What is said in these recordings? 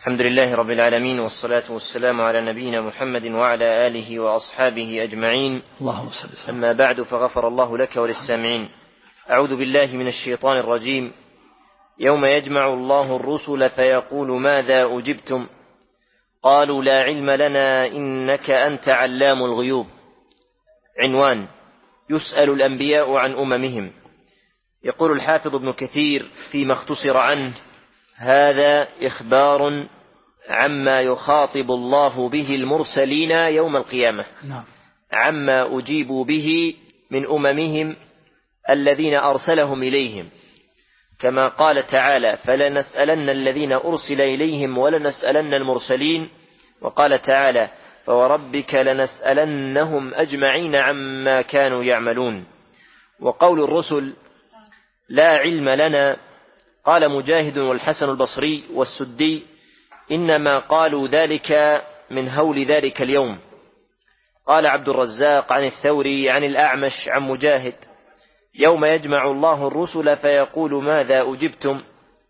الحمد لله رب العالمين، والصلاة والسلام على نبينا محمد وعلى آله وأصحابه أجمعين. اللهم صل وسلم. أما بعد، فغفر الله لك وللسامعين. أعوذ بالله من الشيطان الرجيم. يوم يجمع الله الرسل فيقول ماذا أجبتم قالوا لا علم لنا إنك أنت علام الغيوب. عنوان: يسأل الأنبياء عن أممهم. يقول الحافظ ابن كثير فيما اختصر عنه: هذا إخبار عما يخاطب الله به المرسلين يوم القيامة، عما أجيبوا به من أممهم الذين أرسلهم إليهم، كما قال تعالى: فلنسألن الذين أرسل إليهم ولنسألن المرسلين. وقال تعالى: فوربك لنسألنهم أجمعين عما كانوا يعملون. وقول الرسل لا علم لنا، قال مجاهد والحسن البصري والسدي: إنما قالوا ذلك من هول ذلك اليوم. قال عبد الرزاق عن الثوري عن الأعمش عن مجاهد: يوم يجمع الله الرسل فيقول ماذا أجبتم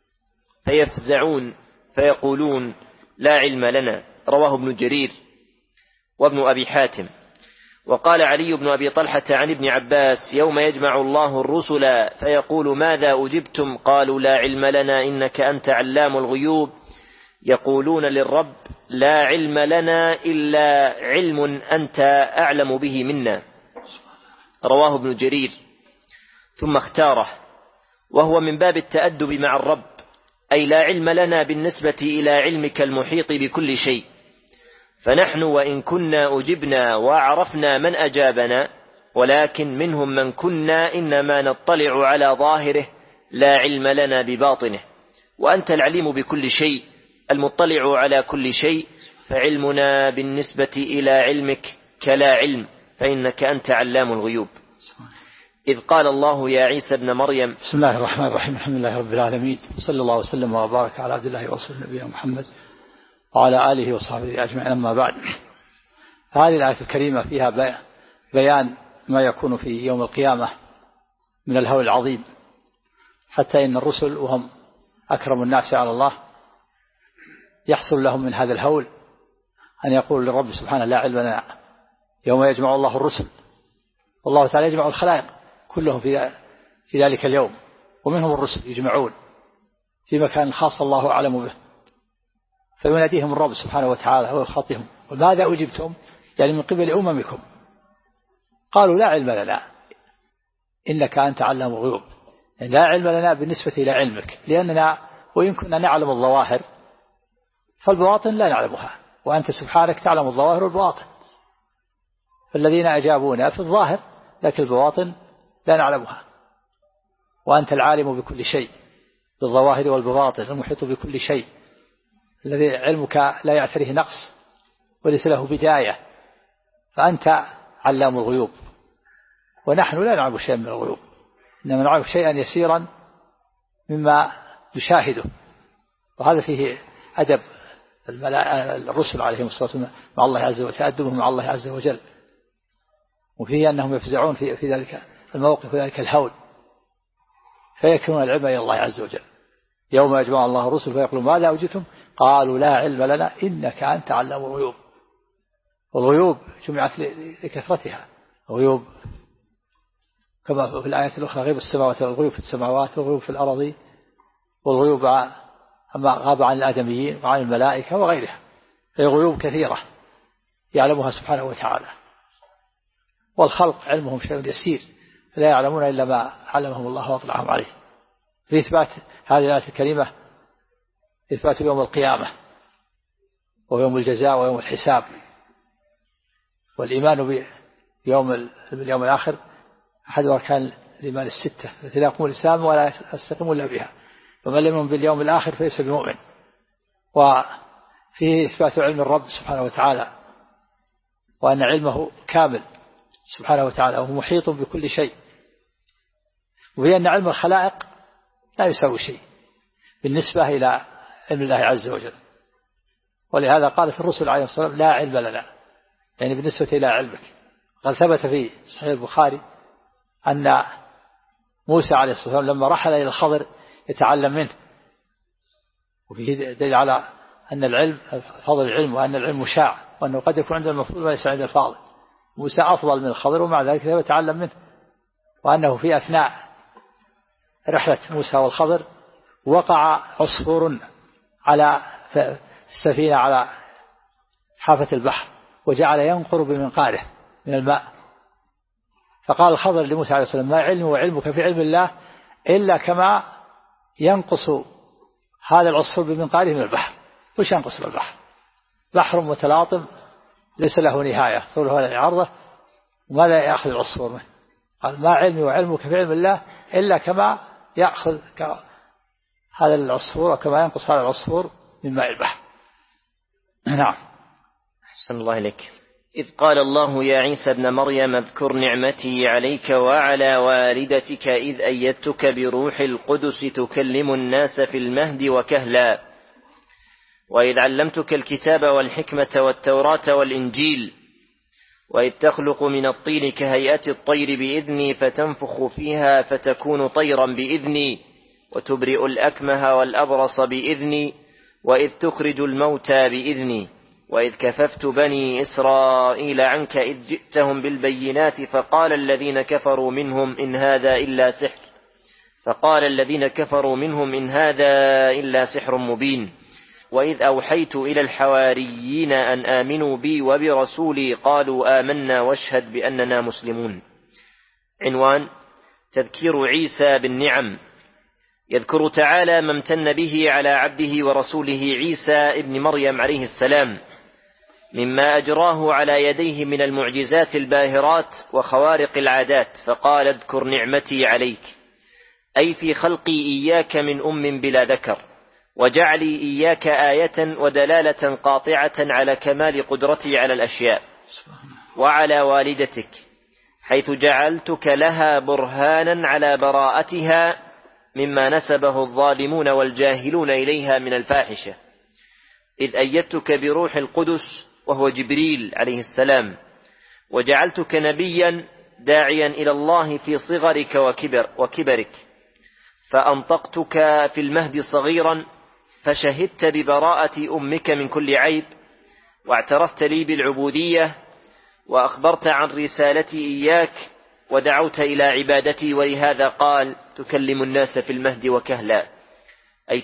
فيفزعون فيقولون لا علم لنا. رواه ابن جرير وابن أبي حاتم. وقال علي بن أبي طلحة عن ابن عباس: يوم يجمع الله الرسل فيقول ماذا أجبتم قالوا لا علم لنا إنك أنت علام الغيوب، يقولون للرب لا علم لنا إلا علم أنت أعلم به منا. رواه ابن جرير. ثم اختاره، وهو من باب التأدب مع الرب، أي لا علم لنا بالنسبة إلى علمك المحيط بكل شيء، فنحن وإن كنا أجبنا وعرفنا من أجابنا، ولكن منهم من كنا إنما نطلع على ظاهره لا علم لنا بباطنه، وأنت العليم بكل شيء المطلع على كل شيء، فعلمنا بالنسبة إلى علمك كلا علم، فإنك أنت علام الغيوب. إذ قال الله يا عيسى ابن مريم. بسم الله الرحمن الرحيم. الحمد لله رب العالمين، صلى الله وسلم وبارك على عبد الله ورسوله نبينا محمد وعلى آله وصحبه أجمعين. أما بعد، هذه الآية الكريمة فيها بيان ما يكون في يوم القيامة من الهول العظيم، حتى إن الرسل وهم أكرم الناس على الله يحصل لهم من هذا الهول أن يقول للرب سبحانه لا علم لنا. يوم يجمع الله الرسل، والله تعالى يجمع الخلائق كلهم في ذلك اليوم، ومنهم الرسل يجمعون في مكان خاص الله أعلم به، فيناديهم الرب سبحانه وتعالى ويخاطبهم: وماذا أجبتم؟ يعني من قبل أممكم. قالوا لا علم لنا إنك أنت علام الغيوب، يعني لا علم لنا بالنسبة إلى علمك، لأننا وإن كنا نعلم الظواهر فالبواطن لا نعلمها، وأنت سبحانك تعلم الظواهر والبواطن، فالذين أجابونا في الظاهر لكن البواطن لا نعلمها، وأنت العالم بكل شيء بالظواهر والبواطن المحيط بكل شيء، الذي علمك لا يعتريه نقص وليس له بداية، فأنت علام الغيوب، ونحن لا نعلم شيئا من الغيوب، إنما نعلم شيئا يسيرا مما نشاهده. وهذا فيه أدب الرسل عليهم الصلاة والسلام مع الله عز وجل، تأدبهم مع الله عز وجل، وفيه أنهم يفزعون في ذلك الموقف وذلك الهول، فيكلون العلم إلى الله عز وجل. يوم يجمع الله الرسل فيقول ماذا أجبتم قالوا لا علم لنا إنك أنت علام الغيوب. والغيوب جمعت لكثرتها، غيوب كما في الآيات الأخرى: غيب السماوات، والغيوب في السماوات والغيوب في الأرض، والغيوب أما غاب عن الآدميين وعن الملائكة وغيرها، هي غيوب كثيرة يعلمها سبحانه وتعالى، والخلق علمهم شيء يسير، لا يعلمون إلا ما علمهم الله واطلعهم عليه. في إثبات هذه الآية الكريمة إثبات يوم القيامة ويوم الجزاء ويوم الحساب، والإيمان باليوم الآخر أحد أركان الإيمان الستة التي لا يقوم الإسلام ولا يستقيم إلا بها، ومن لم يؤمن باليوم الآخر فليس بمؤمن. وفيه إثبات علم الرب سبحانه وتعالى، وأن علمه كامل سبحانه وتعالى وهو محيط بكل شيء، وفيه أن علم الخلائق لا يساوي شيء بالنسبة إلى علم الله عز وجل. ولهذا قالت الرسل عليه الصلاة والسلام لا علم لنا، يعني بالنسبة إلى علمك. قال ثبت في صحيح البخاري أن موسى عليه الصلاة والسلام لما رحل إلى الخضر يتعلم منه، وفيه دليل على أن العلم فضل العلم، وأن العلم شاع، وأنه قد يكون عند المفضول وليس عند الفاضل. موسى أفضل من الخضر ومع ذلك لا يتعلم منه، وأنه في أثناء رحلة موسى والخضر وقع عصفور على السفينة على حافة البحر، وجعل ينقر بمنقاره من الماء، فقال الخضر لموسى عليه السلام: ما علمي وعلمك في علم الله إلا كما ينقص هذا العصفور بمنقاره من البحر. وش ينقص بالبحر؟ بحر متلاطم ليس له نهاية طوله ولا عرضه، وماذا يأخذ العصفور منه؟ قال: ما علمي وعلمك في علم الله إلا كما يأخذ هذا العصفور وكما ينقص هذا العصفور من ماء البحر. نعم. أحسن الله إليك. إذ قال الله يا عيسى ابن مريم اذكر نعمتي عليك وعلى والدتك إذ أيدتك بروح القدس تكلم الناس في المهد وكهلا وإذ علمتك الكتاب والحكمة والتوراة والإنجيل وإذ تخلق من الطين كهيئة الطير بإذني فتنفخ فيها فتكون طيرا بإذني وتبرئ الأكمه والأبرص بإذني وإذ تخرج الموتى بإذني وإذ كففت بني إسرائيل عنك إذ جئتهم بالبينات فقال الذين كفروا منهم إن هذا إلا سحر مبين وإذ أوحيت إلى الحواريين أن آمنوا بي وبرسولي قالوا آمنا واشهد بأننا مسلمون. عنوان: تذكير عيسى بالنعم. يذكر تعالى ما امتن به على عبده ورسوله عيسى ابن مريم عليه السلام مما أجراه على يديه من المعجزات الباهرات وخوارق العادات، فقال: اذكر نعمتي عليك، أي في خلقي إياك من أم بلا ذكر، وجعلي إياك آية ودلالة قاطعة على كمال قدرتي على الأشياء، وعلى والدتك حيث جعلتك لها برهانا على براءتها مما نسبه الظالمون والجاهلون إليها من الفاحشة، إذ أيدتك بروح القدس وهو جبريل عليه السلام، وجعلتك نبيا داعيا إلى الله في صغرك وكبرك، فأنطقتك في المهد صغيرا فشهدت ببراءة أمك من كل عيب، واعترفت لي بالعبودية، وأخبرت عن رسالتي إياك، ودعوت إلى عبادتي، ولهذا قال: تكلم الناس في المهد وكهلا، أي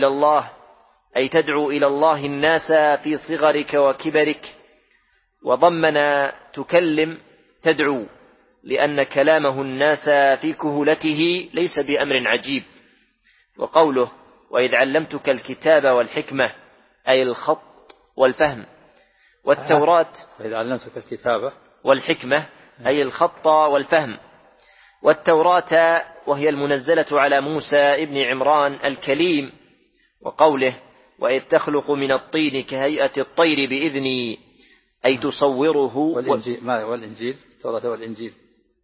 تدعو إلى الله الناس في صغرك وكبرك، وضمن تكلم تدعو، لأن كلامه الناس في كهولته ليس بأمر عجيب. وقوله: وإذ علمتك الكتاب والحكمة، أي الخط والفهم، والتوراة، وإذ علمتك الكتاب والحكمة أي الخط والفهم، والتوراة وهي المنزلة على موسى ابن عمران الكليم. وقوله: وإذ تخلق من الطين كهيئة الطير بإذني، أي تصوره. والإنجيل التوراة والإنجيل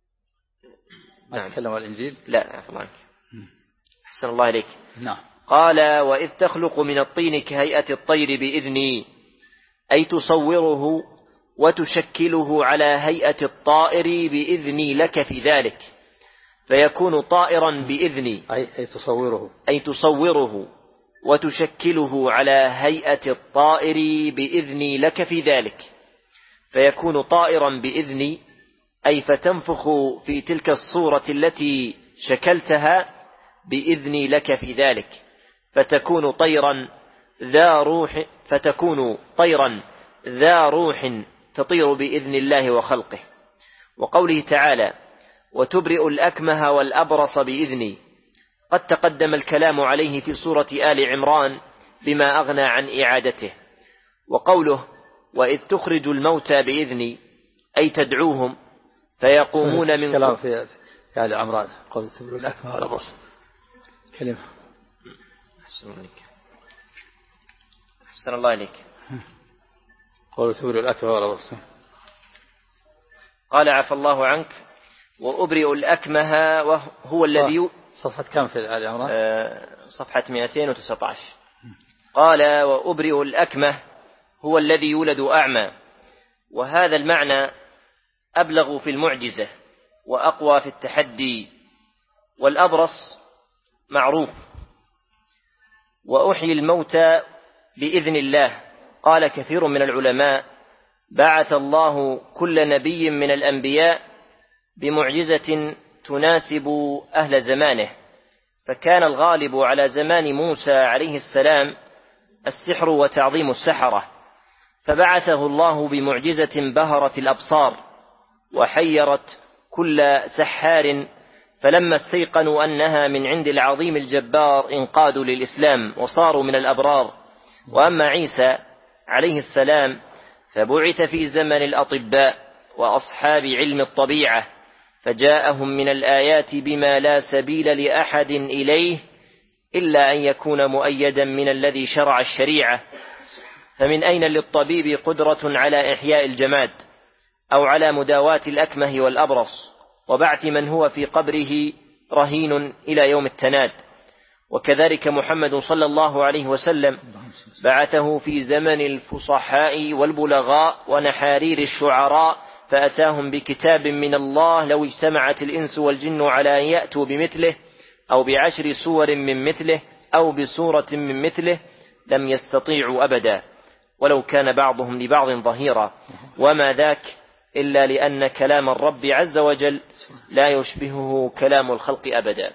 ما تكلم والإنجيل؟ لا، عفوا عنك. أحسن الله إليك. نعم. قال: وإذ تخلق من الطين كهيئة الطير بإذني، أي تصوره وتشكله على هيئة الطائر بإذني لك في ذلك، فيكون طائرا بإذني، أي تصوره وتشكله على هيئة الطائر بإذني لك في ذلك، فيكون طائرا بإذني، أي فتنفخ في تلك الصورة التي شكلتها بإذني لك في ذلك، فتكون طيرا ذا روح تطير بإذن الله وخلقه. وقوله تعالى: وتبرئ الأكمه والأبرص بإذني، قد تقدم الكلام عليه في سورة آل عمران بما أغنى عن إعادته. وقوله: وإذ تخرج الموتى بإذني، أي تدعوهم فيقومون من كلام في آل عمران، قول تبرئ الأكمه والأبرص كلمة. أحسن الله إليك. قول تبرئ الأكمه والأبرص. قال: عفى الله عنك. وأبرئ الأكمه وهو الذي صفحة كم في آل عمران؟ صفحة 219. قال: وأبرئ الأكمه هو الذي يولد أعمى، وهذا المعنى أبلغ في المعجزة وأقوى في التحدي، والأبرص معروف. وأحيي الموتى بإذن الله. قال كثير من العلماء: بعث الله كل نبي من الأنبياء بمعجزة تناسب أهل زمانه، فكان الغالب على زمان موسى عليه السلام السحر وتعظيم السحرة، فبعثه الله بمعجزة بهرت الأبصار وحيرت كل سحار، فلما استيقنوا أنها من عند العظيم الجبار انقادوا للإسلام وصاروا من الأبرار. وأما عيسى عليه السلام فبعث في زمن الأطباء وأصحاب علم الطبيعة، فجاءهم من الآيات بما لا سبيل لأحد إليه إلا أن يكون مؤيدا من الذي شرع الشريعة. فمن أين للطبيب قدرة على إحياء الجماد أو على مداواة الأكمه والأبرص وبعث من هو في قبره رهين إلى يوم التناد؟ وكذلك محمد صلى الله عليه وسلم بعثه في زمن الفصحاء والبلغاء ونحارير الشعراء، فأتاهم بكتاب من الله لو اجتمعت الإنس والجن على أن يأتوا بمثله أو ب10 سور من مثله أو بسورة من مثله لم يستطيعوا أبدا، ولو كان بعضهم لبعض ظهيرا، وما ذاك إلا لأن كلام الرب عز وجل لا يشبهه كلام الخلق أبدا.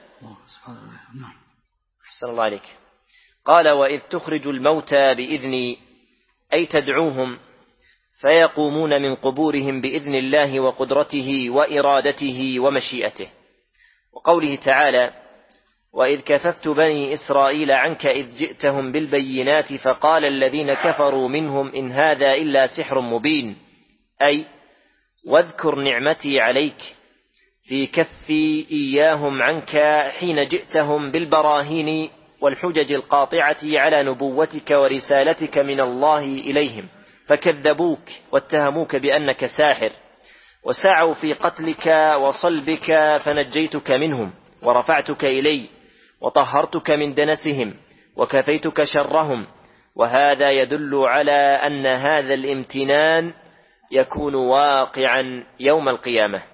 أحسن الله عليك. قال: وإذ تخرج الموتى بإذني، أي تدعوهم فيقومون من قبورهم بإذن الله وقدرته وإرادته ومشيئته. وقوله تعالى: وإذ كففت بني إسرائيل عنك إذ جئتهم بالبينات فقال الذين كفروا منهم إن هذا إلا سحر مبين، أي واذكر نعمتي عليك في كفي إياهم عنك حين جئتهم بالبراهين والحجج القاطعة على نبوتك ورسالتك من الله إليهم، فكذبوك واتهموك بأنك ساحر وسعوا في قتلك وصلبك، فنجيتك منهم ورفعتك إلي وطهرتك من دنسهم وكفيتك شرهم. وهذا يدل على أن هذا الامتنان يكون واقعا يوم القيامة،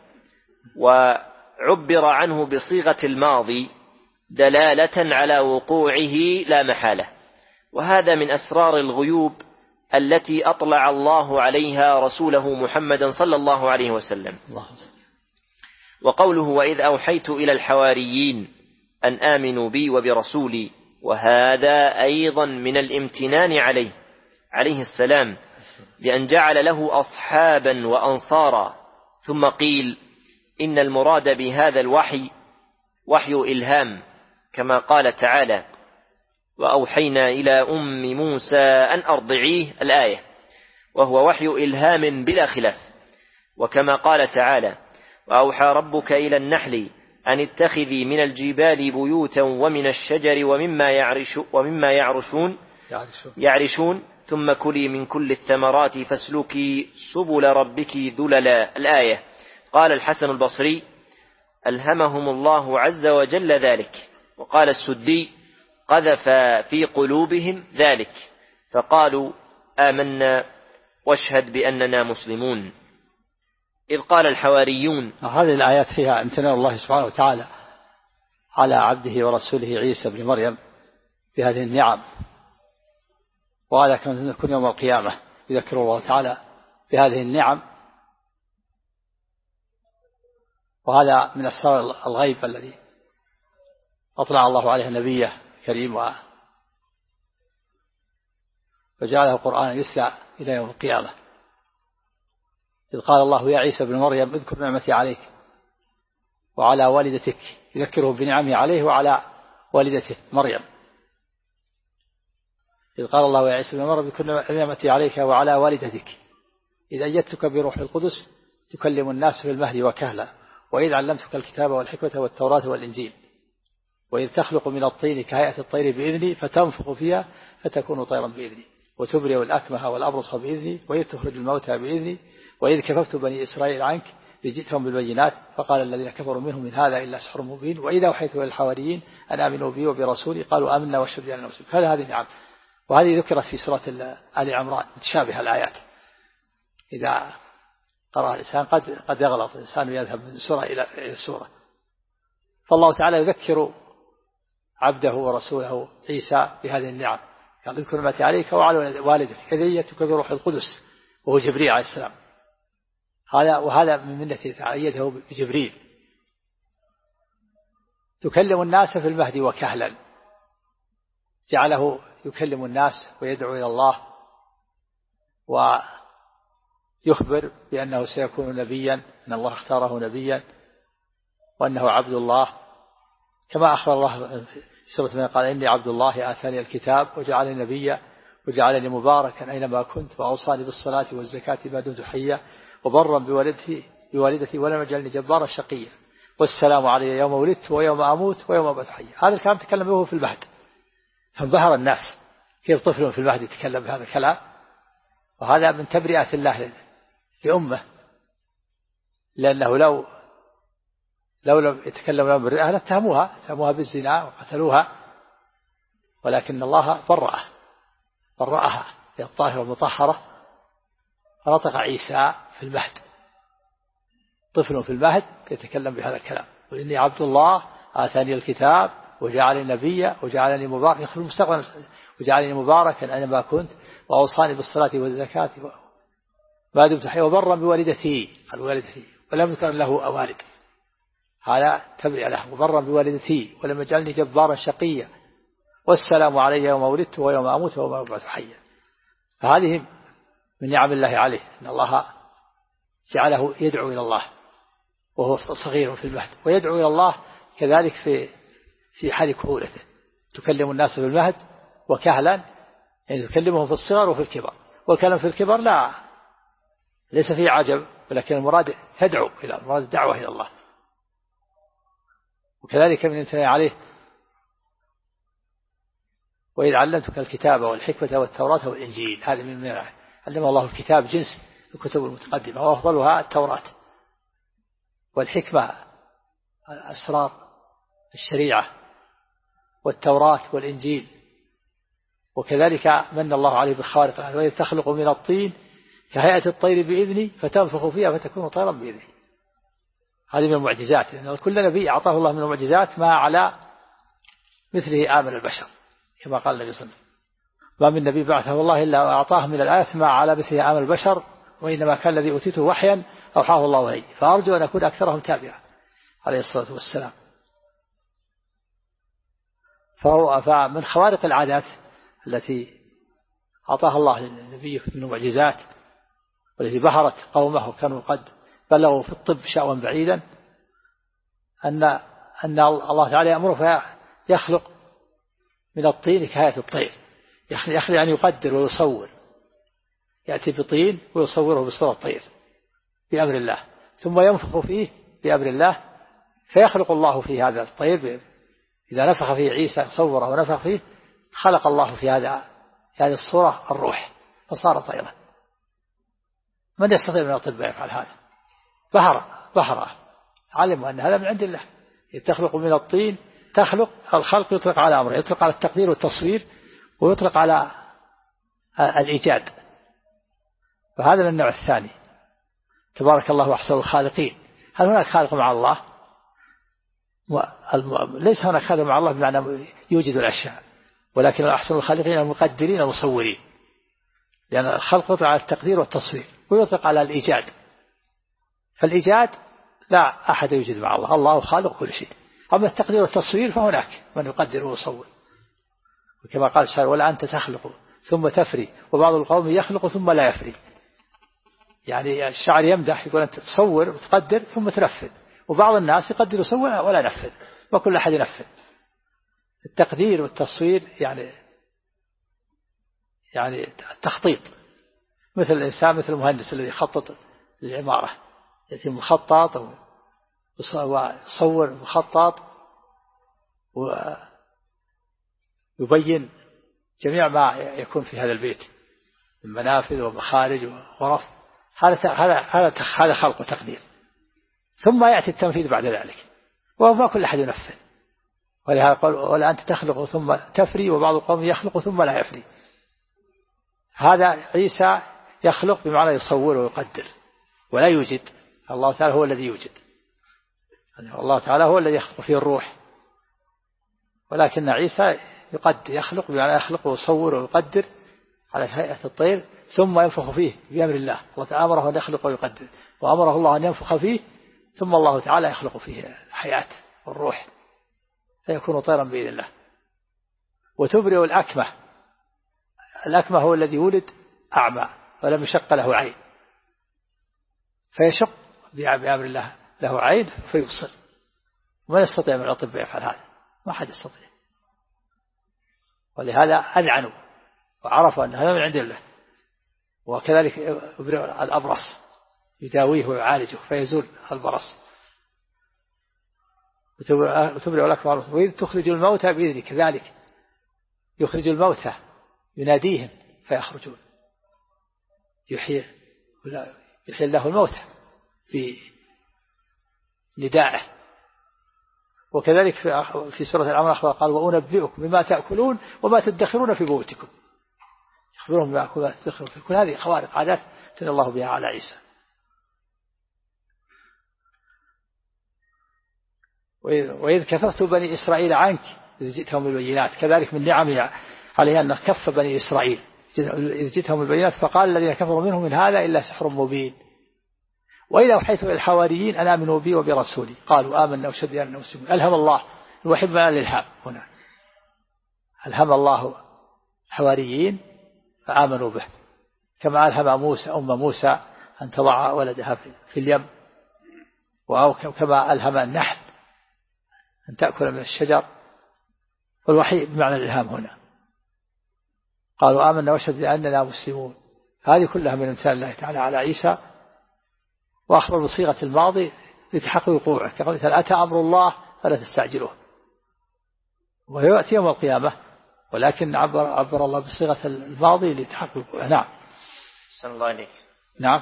وعبر عنه بصيغة الماضي دلالة على وقوعه لا محالة. وهذا من أسرار الغيوب التي أطلع الله عليها رسوله محمدا صلى الله عليه وسلم. وقوله: وإذ أوحيت إلى الحواريين أن آمنوا بي وبرسولي، وهذا أيضا من الامتنان عليه السلام، لأن جعل له أصحابا وأنصارا. ثم قيل إن المراد بهذا الوحي وحي إلهام، كما قال تعالى: وأوحينا إلى أم موسى أن أرضعيه، الآية، وهو وحي إلهام بلا خلاف. وكما قال تعالى: وأوحى ربك إلى النحل أن اتخذي من الجبال بيوتا ومن الشجر ومما يعرشون ثم كلي من كل الثمرات فاسلكي سبل ربك ذللا، الآية. قال الحسن البصري: ألهمهم الله عز وجل ذلك. وقال السدي: قذف في قلوبهم ذلك، فقالوا آمنا واشهد بأننا مسلمون. إذ قال الحواريون. هذه الآيات فيها امتنان الله سبحانه وتعالى على عبده ورسوله عيسى بن مريم بهذه النعم، وهذا كما يكون يوم القيامة يذكر الله تعالى بهذه النعم. وهذا من أسرار الغيب الذي أطلع الله عليه نبيه كريم وجعله قرآنا يتلى إلى يوم القيامة. إذ قال الله: يا عيسى بن مريم اذكر نعمتي عليك وعلى والدتك، يذكره بنعمه عليه وعلى والدته مريم. إذ قال الله: يا عيسى بن مريم اذكر نعمتي عليك وعلى والدتك إذ أيدتك بروح القدس تكلم الناس في المهد وكهلا، وإذ علمتك الكتاب والحكمة والتوراة والإنجيل، وإذ تخلق من الطين كهيئة الطير بإذني فتنفخ فيها فتكون طيرا بإذني، وتبرئ الأكمه والأبرص بإذني، وإذ تخرج الموتى بإذني، وإذ كففت بني إسرائيل عنك لجئتهم بالبينات فقال الذين كفروا منهم إن هذا إلا سحر مبين، وإذا أوحيت إلى الحواريين أن آمنوا بي وبرسولي قالوا آمنا واشهد بأننا مسلمون. هذه نعم، وهذه ذكرت في سورة آل عمران متشابهة الآيات. إذا قرأ الإنسان قد يغلط الإنسان ويذهب من سورة إلى سورة، فالله تعالى يذكر عبده ورسوله عيسى بهذه النعم، قال اذكر نعمتي عليك وعلى والدتك إذ أيدتك بروح القدس وهو جبريل عليه السلام. وهذا من منته أيده بجبريل. تكلم الناس في المهد وكهلا، جعله يكلم الناس ويدعو إلى الله ويخبر بأنه سيكون نبيا، أن الله اختاره نبيا وأنه عبد الله، كما أخبر الله في سورة من قال إني عبد الله آتاني الكتاب وجعلني نبيا وجعلني مباركا أينما كنت وأوصاني بالصلاة والزكاة ما دمت حيا وبرا بوالدتي ولم يجعلني جبارا شقيا والسلام علي يوم ولدت ويوم أموت ويوم أبعث حيا. هذا الكلام تكلم به في المهد، فانبهر الناس كيف طفل في المهد يتكلم بهذا الكلام. وهذا من تبرئة الله لأمه، لأنه لو لم يتكلم لهم بالرئة لاتهموها بالزنا وقتلوها، ولكن الله برأها هي الطاهرة المطهرة. فنطق عيسى في المهد، طفل في المهد يتكلم بهذا الكلام، قل إني عبد الله آتاني الكتاب وجعلني نبيا وجعلني مباركا، يخبر المستقبل، وجعلني مباركا أينما كنت وأوصاني بالصلاة والزكاة ما دمت حيا وبرا بوالدتي ولم يذكر له والد. هذا تبرئ له، وبرا بوالدتي ولم يجعلني جبارا شقيا والسلام علي يوم ولدت ويوم أموت ويوم أبعث حيا. فهذه من نعم الله عليه، أن الله جعله يدعو إلى الله وهو صغير في المهد، ويدعو إلى الله كذلك في حال كهولته. تكلم الناس في المهد وكهلا، يعني تكلمهم في الصغر وفي الكبر. والكلام في الكبر ليس فيه عجب، ولكن المراد تدعو إلى المراد الدعوة إلى الله. وكذلك من ينتهي عليه وإذ علمتك الكتاب والحكمة والتوراة والإنجيل. هذه من علم الله الكتاب جنس الكتب المتقدمة، وأفضلها التوراة، والحكمة أسرار الشريعة، والتوراة والإنجيل. وكذلك من الله عليه بالخوارق، وإذ تخلق من الطين كهيئة الطير بإذني فتنفخ فيها فتكون طيرا بإذني. هذه من المعجزات، لأن كل نبي أعطاه الله من المعجزات ما على مثله آمن البشر، كما قال النبي صلى الله عليه وسلم ما من نبي بعثه الله إلا أعطاه من الآيات ما على مثله آمن البشر، وإنما كان الذي أوتيته وحيا أوحاه الله إلي، فأرجو أن أكون أكثرهم تابعا عليه الصلاة والسلام. فمن خوارق العادات التي أعطاها الله للنبي من المعجزات والتي بهرت قومه وكانوا قد بلغوا في الطب شأوا بعيدا، أن الله تعالى يأمره فيخلق من الطين كهيئة الطير، يخلق يعني يقدر ويصور، يأتي بطين ويصوره بصورة الطير بأمر الله، ثم ينفخ فيه بأمر الله فيخلق الله في هذا الطير. إذا نفخ فيه عيسى صوره ونفخ فيه، خلق الله في هذه الصورة الروح فصار طيرا. من يستطيع من الأطباء يفعل هذا؟ بهر علموا أن هذا من عند الله. تخلق من الطين، تخلق الخلق يطلق على أمره، يطلق على التقدير والتصوير، ويطلق على الإيجاد. وهذا من النوع الثاني. تبارك الله أحسن الخالقين. هل هناك خالق مع الله؟ ليس هناك خالق مع الله بمعنى يوجد الأشياء، ولكن أحسن الخالقين المقدرين المصورين، لأن الخلق يطلق على التقدير والتصوير ويطلق على الإيجاد. فالإيجاد لا أحد يوجد مع الله، الله خالق كل شيء. أما التقدير والتصوير فهناك من يقدر ويصور، وكما قال الشاعر ولا أنت تخلق ثم تفري وبعض القوم يخلق ثم لا يفري. يعني الشاعر يمدح يقول أنت تصور وتقدر ثم تنفذ، وبعض الناس يقدر يصور ولا ينفذ، وكل أحد ينفذ. التقدير والتصوير يعني التخطيط، مثل الإنسان مثل المهندس الذي يخطط للعمارة، يأتي مخطط ويصور مخطط ويبين جميع ما يكون في هذا البيت من منافذ ومخارج وغرف. هذا خلق وتقدير، ثم يأتي التنفيذ بعد ذلك، وما كل أحد ينفذ. ولهذا قال ولا أنت تخلق ثم تفري وبعض القوم يخلق ثم لا يفري. هذا عيسى يخلق بمعنى يصور ويقدر ولا يوجد. الله تعالى هو الذي يوجد، الله تعالى هو الذي يخلق فيه الروح، ولكن عيسى يقدر، يخلق بمعنى يخلق ويصور ويقدر على هيئة الطير ثم ينفخ فيه بأمر الله. الله تعالى أمره أن يخلق ويقدر، وأمره الله أن ينفخ فيه ثم الله تعالى يخلق فيه الحياة والروح فيكون طيرا بإذن الله. وتبرئ الأكمة. الأكمة هو الذي ولد أعمى ولم يشق له عين، فيشق بأمر الله له عين فيبصر. وما يستطيع من الأطباء يفعل هذا، ما حد يستطيع. ولهذا أذعنوا وعرفوا أن هذا من عند الله. وكذلك يبرئ الأبرص، يداويه ويعالجه فيزول البرص. وتبرئ الأكمة. وإذ تخرج الموتى بإذنه، كذلك يخرج الموتى يناديهم فيخرجون. يحيي الله الموتى بندائه. وكذلك في سورة الأنعام قال وأنبئكم بما تأكلون وما تدخرون في بيوتكم. يخبرهم بما تدخرون في. كل هذه خوارق عادات تن الله بها على عيسى. وإذ كففت بني إسرائيل عنك إذ جئتهم بالبينات، كذلك من نعمه عليه أن كف بني إسرائيل إذ جئتهم بالبينات فقال الذين كفروا منهم من هذا إلا سحر مبين. وإذا أوحيت إلى الحواريين أن آمنوا بي وبرسولي قالوا آمنا واشهد بأننا مسلمون. ألهم الله الوحيد من الإلهام هنا، ألهم الله الحواريين فآمنوا به، كما ألهم موسى موسى أن تضع ولدها في اليم، وكما ألهم النحل أن تأكل من الشجر. والوحي بمعنى الإلهام هنا. قالوا آمنا واشهد بأننا مسلمون. هذه كلها من امثال الله تعالى على عيسى، وأخبر بصيغة الماضي لتحقق وقوعه، كقول مثل أتى أمر الله فلا تستعجلوه، ويأتي يوم القيامة، ولكن عبر الله بصيغة الماضي لتحقق وقوعه. نعم. أحسن الله عليك. نعم.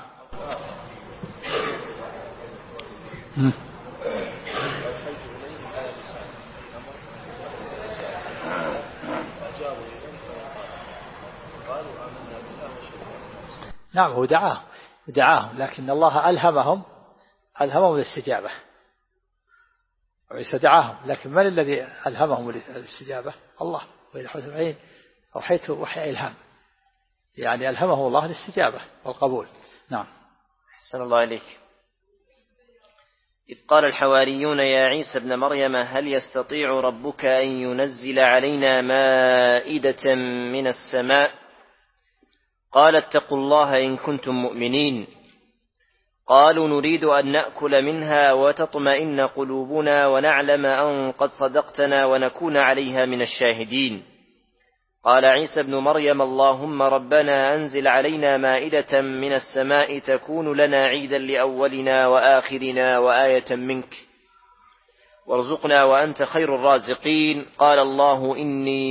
نعم، هو دعاهم لكن الله ألهمهم الاستجابة. وعيسى دعاهم، لكن من الذي ألهمهم الاستجابة؟ الله. وإذا حدث العين أوحيت وحي إلهام، يعني ألهمه الله الاستجابة والقبول. نعم. أحسن الله عليك. إذ قال الحواريون يا عيسى ابن مريم هل يستطيع ربك أن ينزل علينا مائدة من السماء؟ قال اتقوا الله إن كنتم مؤمنين. قالوا نريد أن نأكل منها وتطمئن قلوبنا ونعلم أن قد صدقتنا ونكون عليها من الشاهدين. قال عيسى ابن مريم اللهم ربنا أنزل علينا مائدة من السماء تكون لنا عيدا لأولنا وآخرنا وآية منك وارزقنا وأنت خير الرازقين. قال الله إني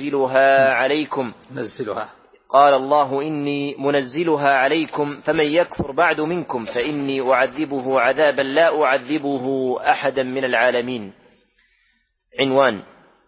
منزلها عليكم فمن يكفر بعد منكم فإني أعذبه عذابا لا أعذبه أحدا من العالمين. عنوان: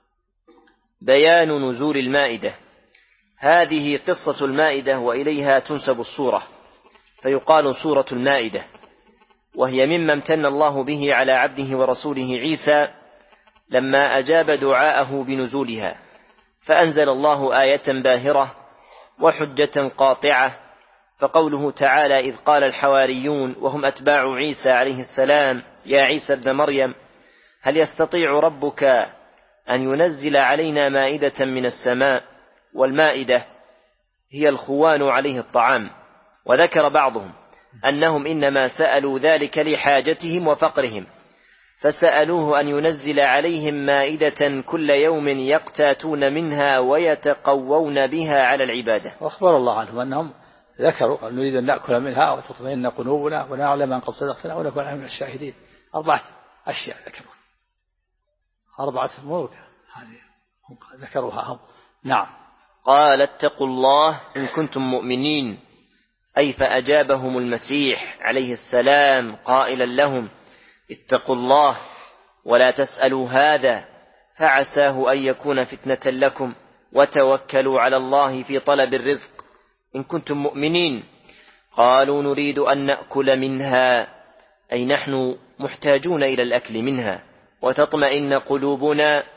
بيان نزول المائدة. هذه قصة المائدة وإليها تنسب الصورة، فيقال سورة المائدة، وهي مما امتن الله به على عبده ورسوله عيسى لما أجاب دعاءه بنزولها، فأنزل الله آية باهرة وحجة قاطعة. فقوله تعالى إذ قال الحواريون وهم أتباع عيسى عليه السلام يا عيسى ابن مريم هل يستطيع ربك أن ينزل علينا مائدة من السماء؟ والمائدة هي الخوان عليه الطعام. وذكر بعضهم أنهم إنما سألوا ذلك لحاجتهم وفقرهم، فسألوه أن ينزل عليهم مائدة كل يوم يقتاتون منها ويتقوون بها على العبادة. وأخبر الله عنهم أنهم ذكروا أن نريد أن نأكل منها وتطمئن قلوبنا ونعلم أن قد صدقتنا ونكون من الشاهدين. 4 أشياء ذكروا، 4 أمور هذه ذكروها هم. نعم. قال اتقوا الله إن كنتم مؤمنين، أي فأجابهم المسيح عليه السلام قائلا لهم اتقوا الله ولا تسألوا هذا فعساه أن يكون فتنة لكم وتوكلوا على الله في طلب الرزق إن كنتم مؤمنين. قالوا نريد أن نأكل منها، أي نحن محتاجون إلى الأكل منها، وتطمئن قلوبنا،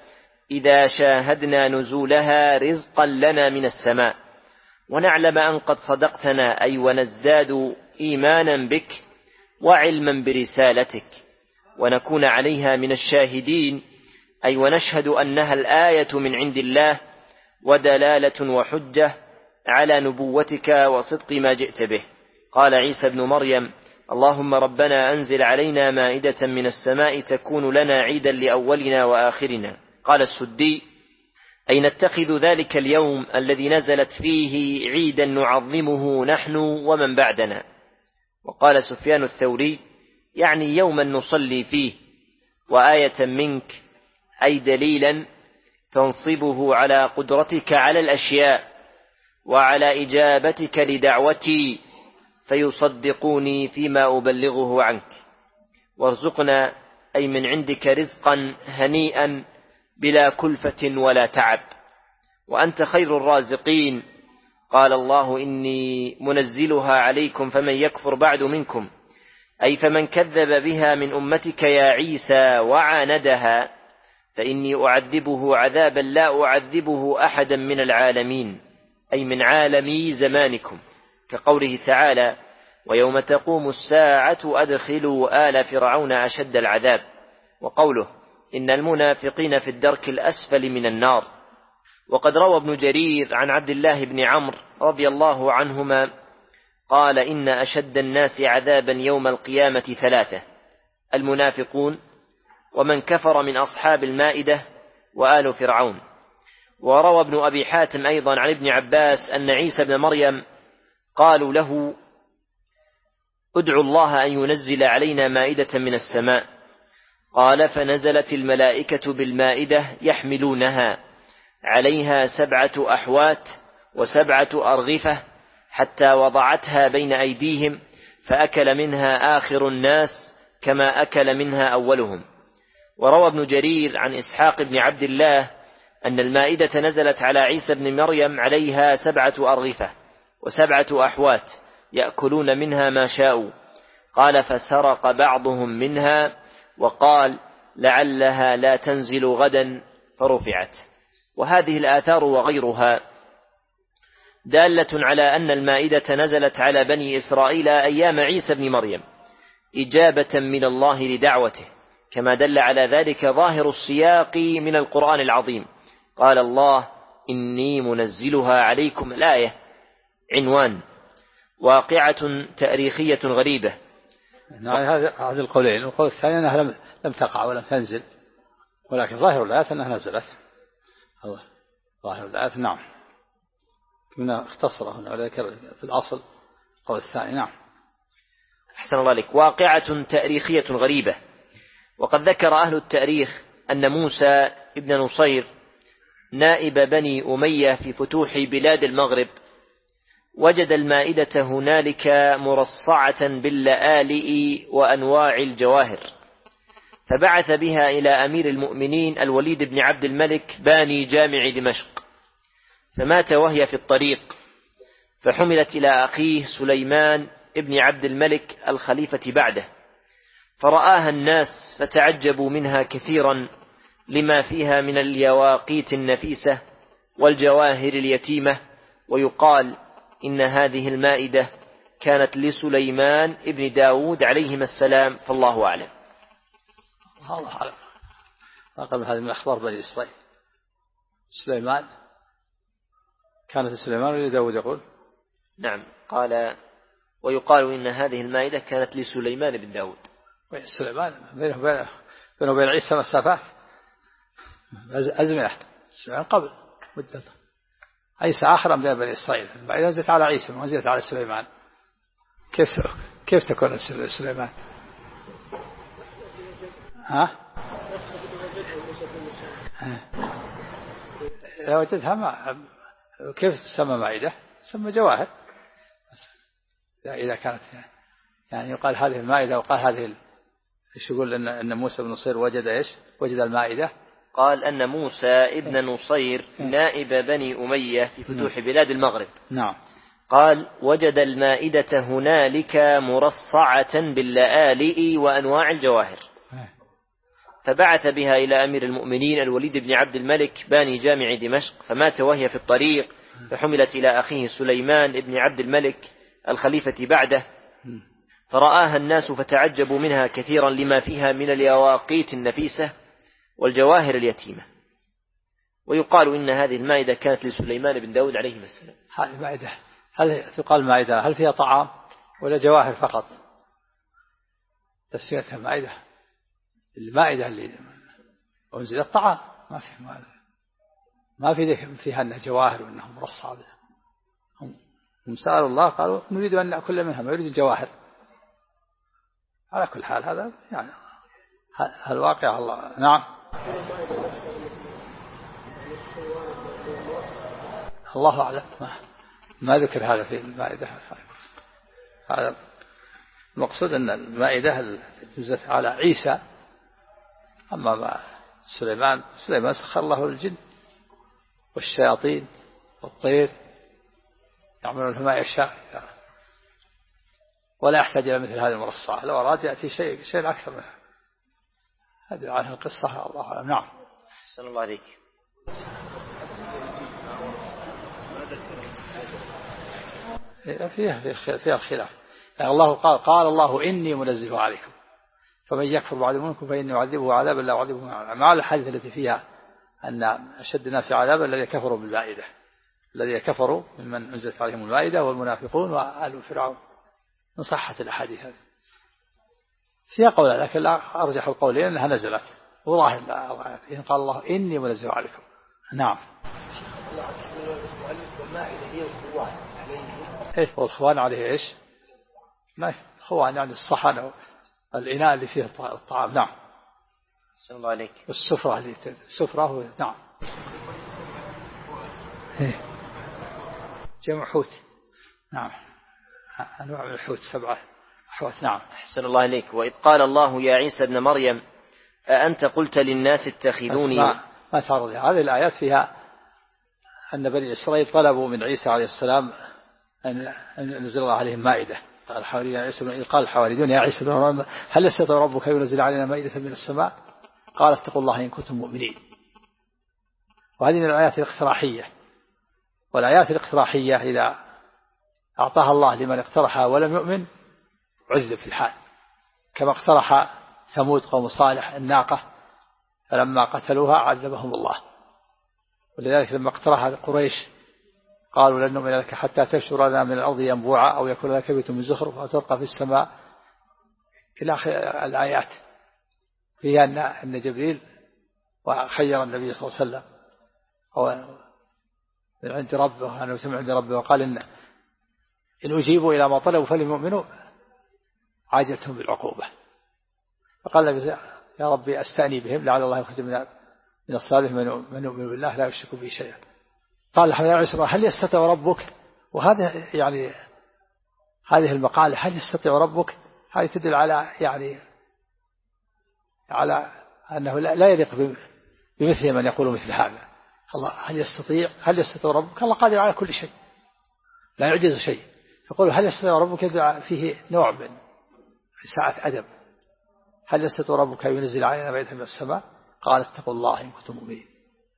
إذا شاهدنا نزولها رزقا لنا من السماء، ونعلم أن قد صدقتنا، أي ونزداد إيمانا بك وعلما برسالتك، ونكون عليها من الشاهدين، أي ونشهد أنها الآية من عند الله ودلالة وحجة على نبوتك وصدق ما جئت به. قال عيسى ابن مريم: اللهم ربنا أنزل علينا مائدة من السماء تكون لنا عيدا لأولنا وآخرنا. قال السدي: أي نتخذ ذلك اليوم الذي نزلت فيه عيدا نعظمه نحن ومن بعدنا. وقال سفيان الثوري: يعني يوما نصلي فيه، وآية منك، أي دليلا تنصبه على قدرتك على الأشياء وعلى إجابتك لدعوتي، فيصدقوني فيما أبلغه عنك. وارزقنا، أي من عندك رزقا هنيئا بلا كلفة ولا تعب، وأنت خير الرازقين. قال الله: إني منزلها عليكم فمن يكفر بعد منكم، أي فمن كذب بها من أمتك يا عيسى وعاندها، فإني أعذبه عذابا لا أعذبه أحدا من العالمين، أي من عالمي زمانكم، كقوله تعالى: ويوم تقوم الساعة أدخلوا آل فرعون أشد العذاب. وقوله: إن المنافقين في الدرك الأسفل من النار. وقد روى ابن جرير عن عبد الله بن عمرو رضي الله عنهما قال: إن أشد الناس عذابا يوم القيامة ثلاثة: المنافقون، ومن كفر من أصحاب المائدة، وآل فرعون. وروى ابن أبي حاتم أيضا عن ابن عباس أن عيسى بن مريم قالوا له: ادعوا الله أن ينزل علينا مائدة من السماء. قال: فنزلت الملائكة بالمائدة يحملونها، عليها 7 أحوات و7 أرغفة، حتى وضعتها بين أيديهم، فأكل منها آخر الناس كما أكل منها أولهم. وروى ابن جرير عن إسحاق بن عبد الله أن المائدة نزلت على عيسى بن مريم عليها 7 أرغفة و7 أحوات يأكلون منها ما شاءوا. قال: فسرق بعضهم منها وقال: لعلها لا تنزل غدا، فرفعت. وهذه الآثار وغيرها دالة على أن المائدة نزلت على بني إسرائيل أيام عيسى بن مريم إجابة من الله لدعوته، كما دل على ذلك ظاهر السياق من القرآن العظيم. قال الله: إني منزلها عليكم، الآية عنوان واقعة تاريخية غريبة. هذا القولين. القول الثاني أنها لم تقع ولم تنزل، ولكن ظاهر الآيات أنها نزلت. ظاهر الآيات نعم، كنا اختصره هنا ولكن في الأصل القول الثاني. نعم. أحسن الله عليك. واقعة تاريخية غريبة. وقد ذكر أهل التاريخ أن موسى ابن نصير نائب بني أمية في فتوح بلاد المغرب وجد المائدة هنالك مرصعة باللآلئ وأنواع الجواهر، فبعث بها إلى أمير المؤمنين الوليد بن عبد الملك باني جامع دمشق، فمات وهي في الطريق، فحملت إلى أخيه سليمان ابن عبد الملك الخليفة بعده، فرآها الناس فتعجبوا منها كثيرا لما فيها من اليواقيت النفيسة والجواهر اليتيمة. ويقال إن هذه المائدة كانت لسليمان ابن داود عليهما السلام، فالله أعلم. الله أعلم. أقل هذه من أخبار بني إسرائيل. سليمان كانت سليمان ولا داود يقول؟ نعم. قال: ويقال إن هذه المائدة كانت لسليمان بن داود. سليمان بينه وبين عيسى مسافات أزمنة. سليمان قبل مدة، عيسى آخر من بني إسرائيل، بعد نزلت على عيسى ونزلت على سليمان. كيف تكون سليمان؟ لو وجدها ما كيف تسمى مائدة؟ تسمى جواهر. إذا كانت يعني يقال هذه المائدة، وقال هذه إيش يقول إن موسى بن نصير وجد إيش؟ وجد المائدة. قال أن موسى ابن نصير نائب بني أمية في فتوح بلاد المغرب. نعم. قال: وجد المائدة هنالك مرصعة باللآلئ وأنواع الجواهر، فبعث بها إلى أمير المؤمنين الوليد بن عبد الملك باني جامع دمشق، فمات وهي في الطريق، فحملت إلى أخيه سليمان بن عبد الملك الخليفة بعده، فرآها الناس فتعجبوا منها كثيرا لما فيها من اليواقيت النفيسة والجواهر اليتيمة. ويقال إن هذه المائدة كانت لسليمان بن داود عليه السلام. هذه المائدة هل تقال مائدة هل فيها طعام ولا جواهر فقط؟ تسميتها مائدة. المائدة اللي أنزل الطعام ما في فيها أنها جواهر وأنها مرصعة. هم سألوا الله قالوا نريد أن نأكل منها ما يريد الجواهر. على كل حال هذا يعني الواقع الله. نعم. الله أعلم ما ذكر هذا في المائدة. هذا المقصود أن المائدة تنزل على عيسى. أما ما سليمان سخر له الجن والشياطين والطير يعملون ما يشاء ولا يحتاج إلى مثل هذه المرصعة. لو أراد يأتي شيء أكثر منها. هذه عنها القصة الله أعلم. نعم. أحسن الله عليك. فيها الخلاف. الله قال الله إني منزله عليكم فمن يكفر بعد منكم فإني أعذبه عذابا لا أعذبه مع الحديث التي فيها أن أشد الناس عذابا الذين كفروا بالمائدة، الذين كفروا ممن أنزلت عليهم المائدة والمنافقون وآل فرعون، من صحة الأحاديث هذه. فيها قول لكن لا أرجح القولين أنها نزلت وظاهر إن قال الله إني منزله عليكم. نعم. والمائدة هي الخوان عليه. إيه والخوان عليه إيش؟ ما الخوان يعني الصحن الإناء اللي فيه الطعام. نعم. أحسن الله عليك. السفرة نعم. إيه. جمع حوت. نعم. أنواع من الحوت 7 أحوات. نعم. أحسن الله عليك. وإذ قال الله يا عيسى ابن مريم أأنت قلت للناس اتخذوني. ما تعرض هذه الآيات فيها أن بني إسرائيل طلبوا من عيسى عليه السلام أن نزل الله عليهم مائدة. قال الحواريون يا عيسى هل يستطيع ربك ينزل علينا مائدة من السماء؟ قال اتقوا الله إن كنتم مؤمنين. وهذه من الآيات الاقتراحية. والآيات الاقتراحية إذا أعطاها الله لمن اقترحها ولم يؤمن عذب في الحال، كما اقترح ثمود قوم صالح الناقة فلما قتلوها عذبهم الله. ولذلك لما اقترح قريش قالوا لن نؤمن لك حتى تفجر لنا من الأرض ينبوعا أو يكون لك بيت من زخرف أو ترقى في السماء إلى آخر الآيات فيها أن جبريل وخير النبي صلى الله عليه وسلم هو من عند ربه أنه سمع عند ربه وقال إن أجيبوا إلى ما طلبوا فليؤمنوا عاجلتهم بالعقوبة. فقال يا ربي أستأني بهم لعل الله يخرج من الصالح من يؤمن بالله لا يشرك به شيئا. قال يا عيسى هل يستطيع ربك؟ وهذا يعني هذه المقالة هل يستطيع ربك هذه تدل على على أنه لا يليق بمثل من يقول مثل هذا. الله هل يستطيع ربك؟ الله قادر على كل شيء لا يعجز شيء. فقول هل يستطيع ربك يدل فيه نوع من ساعة أدب. هل يستطيع ربك ينزل علينا مائدة من السماء؟ قال اتقوا الله إن كنتم مؤمنين.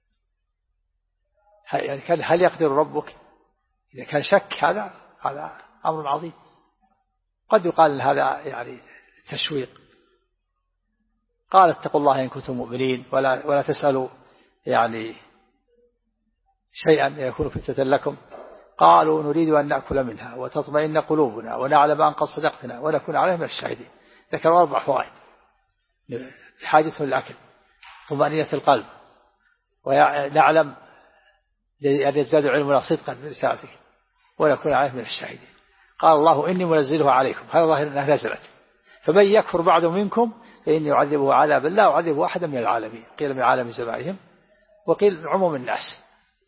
يعني هل يقدر ربك؟ إذا كان شك هذا أمر عظيم. قد يقال إن هذا يعني تشويق. قال اتقوا الله إن كنتم مؤمنين ولا تسألوا يعني شيئا يكون فتنة لكم. قالوا نريد أن نأكل منها وتطمئن قلوبنا ونعلم أن قد صدقتنا ونكون عليه من الشاهدين. ذكروا 4 فوائد: حاجة للأكل، طمأنينة القلب، ونعلم أن يزداد علمنا صدقا برسالتك ونكون عليه من الشاهدين. قال الله إني منزله عليكم، هذا ظاهر أنها نزلت. فمن يكفر بعد منكم فإني أعذبه عذابا لا أعذبه أحدا من العالمين. قيل من عالم زمانهم وقيل من عموم الناس.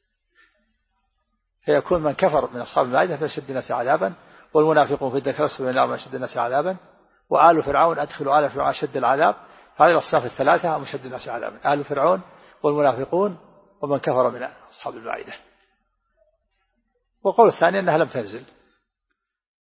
فيكون من كفر من أصحاب المائدة فأشد الناس عذابا، والمنافقون في الدرك الأسفل من النار من أشد الناس عذابا، وآل فرعون أدخلوا آل فرعون أشد العذاب. هذه الأصناف الثلاثة هم أشد الناس عذابا: آل فرعون والمنافقون ومن كفر من أصحاب المائدة. وقول الثاني أنها لم تنزل.